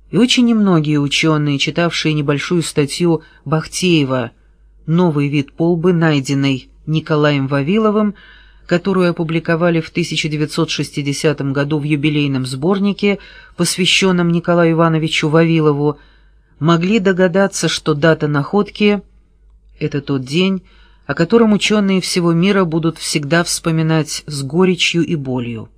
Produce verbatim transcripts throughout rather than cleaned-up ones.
И очень немногие ученые, читавшие небольшую статью Бахтеева «Новый вид полбы, найденный Николаем Вавиловым», которую опубликовали в тысяча девятьсот шестидесятом году в юбилейном сборнике, посвященном Николаю Ивановичу Вавилову, могли догадаться, что дата находки — это тот день, о котором ученые всего мира будут всегда вспоминать с горечью и болью.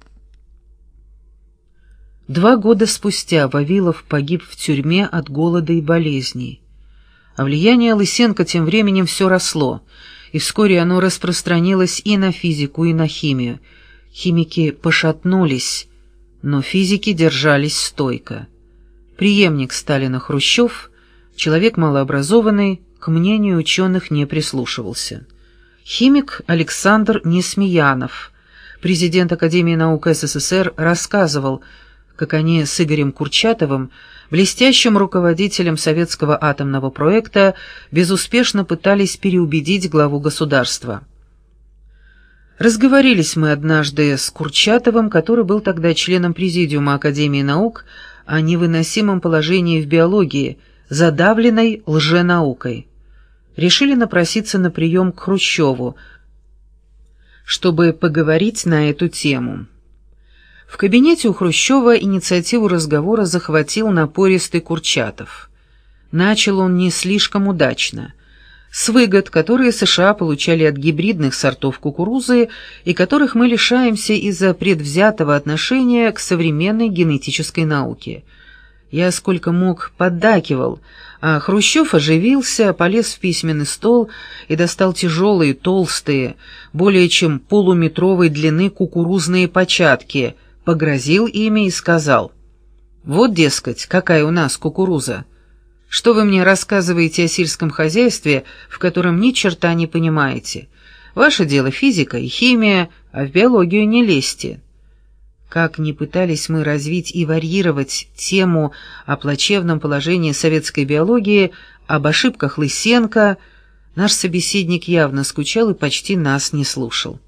Два года спустя Вавилов погиб в тюрьме от голода и болезней. А влияние Лысенко тем временем все росло, и вскоре оно распространилось и на физику, и на химию. Химики пошатнулись, но физики держались стойко. Преемник Сталина Хрущев, человек малообразованный, к мнению ученых не прислушивался. Химик Александр Несмеянов, президент Академии наук СССР, рассказывал, как они с Игорем Курчатовым, блестящим руководителем советского атомного проекта, безуспешно пытались переубедить главу государства. Разговорились мы однажды с Курчатовым, который был тогда членом Президиума Академии наук, о невыносимом положении в биологии, задавленной лженаукой. Решили напроситься на прием к Хрущеву, чтобы поговорить на эту тему. В кабинете у Хрущева инициативу разговора захватил напористый Курчатов. Начал он не слишком удачно. С выгод, которые США получали от гибридных сортов кукурузы и которых мы лишаемся из-за предвзятого отношения к современной генетической науке. Я сколько мог поддакивал, а Хрущев оживился, полез в письменный стол и достал тяжелые, толстые, более чем полуметровой длины кукурузные початки, погрозил ими и сказал: «Вот, дескать, какая у нас кукуруза. Что вы мне рассказываете о сельском хозяйстве, в котором ни черта не понимаете? Ваше дело физика и химия, а в биологию не лезьте». Как ни пытались мы развить и варьировать тему о плачевном положении советской биологии, об ошибках Лысенко, наш собеседник явно скучал и почти нас не слушал.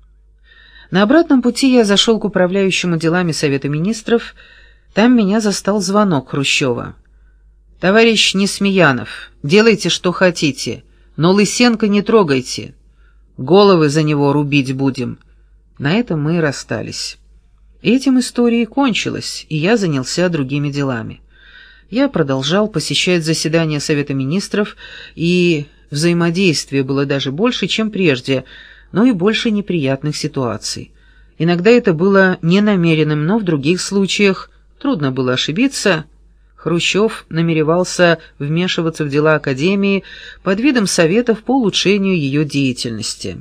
На обратном пути я зашел к управляющему делами Совета Министров. Там меня застал звонок Хрущева. «Товарищ Несмеянов, делайте, что хотите, но Лысенко не трогайте. Головы за него рубить будем». На этом мы и расстались. Этим история и кончилась, и я занялся другими делами. Я продолжал посещать заседания Совета Министров, и взаимодействие было даже больше, чем прежде, но и больше неприятных ситуаций. Иногда это было ненамеренным, но в других случаях трудно было ошибиться. Хрущев намеревался вмешиваться в дела Академии под видом советов по улучшению ее деятельности.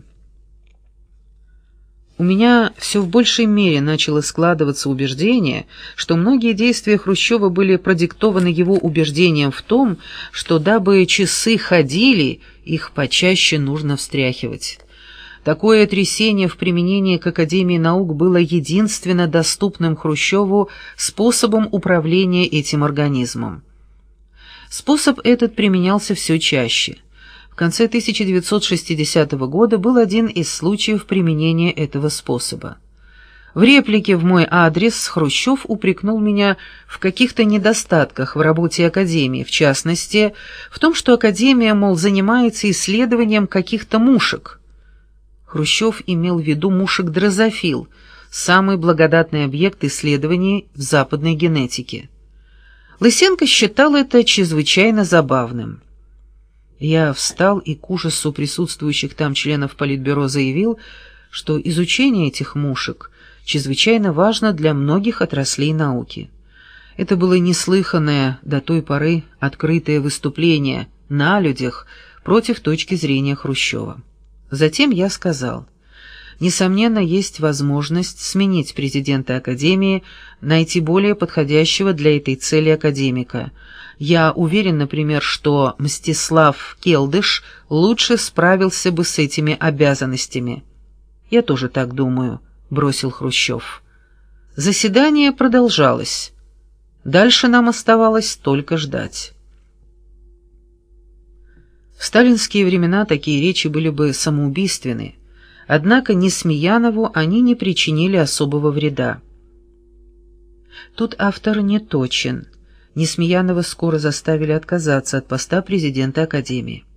У меня все в большей мере начало складываться убеждение, что многие действия Хрущева были продиктованы его убеждением в том, что дабы часы ходили, их почаще нужно встряхивать. Такое трясение в применении к Академии наук было единственно доступным Хрущеву способом управления этим организмом. Способ этот применялся все чаще. В конце тысяча девятьсот шестидесятого года был один из случаев применения этого способа. В реплике в мой адрес Хрущев упрекнул меня в каких-то недостатках в работе Академии, в частности, в том, что Академия, мол, занимается исследованием каких-то мушек. Хрущев имел в виду мушек дрозофил, самый благодатный объект исследований в западной генетике. Лысенко считал это чрезвычайно забавным. Я встал и к ужасу присутствующих там членов Политбюро заявил, что изучение этих мушек чрезвычайно важно для многих отраслей науки. Это было неслыханное до той поры открытое выступление на людях против точки зрения Хрущева. Затем я сказал: несомненно, есть возможность сменить президента Академии, найти более подходящего для этой цели академика. Я уверен, например, что Мстислав Келдыш лучше справился бы с этими обязанностями. Я тоже так думаю, бросил Хрущев. Заседание продолжалось. Дальше нам оставалось только ждать. В сталинские времена такие речи были бы самоубийственны, однако Несмеянову они не причинили особого вреда. Тут автор не точен. Несмеянова скоро заставили отказаться от поста президента Академии.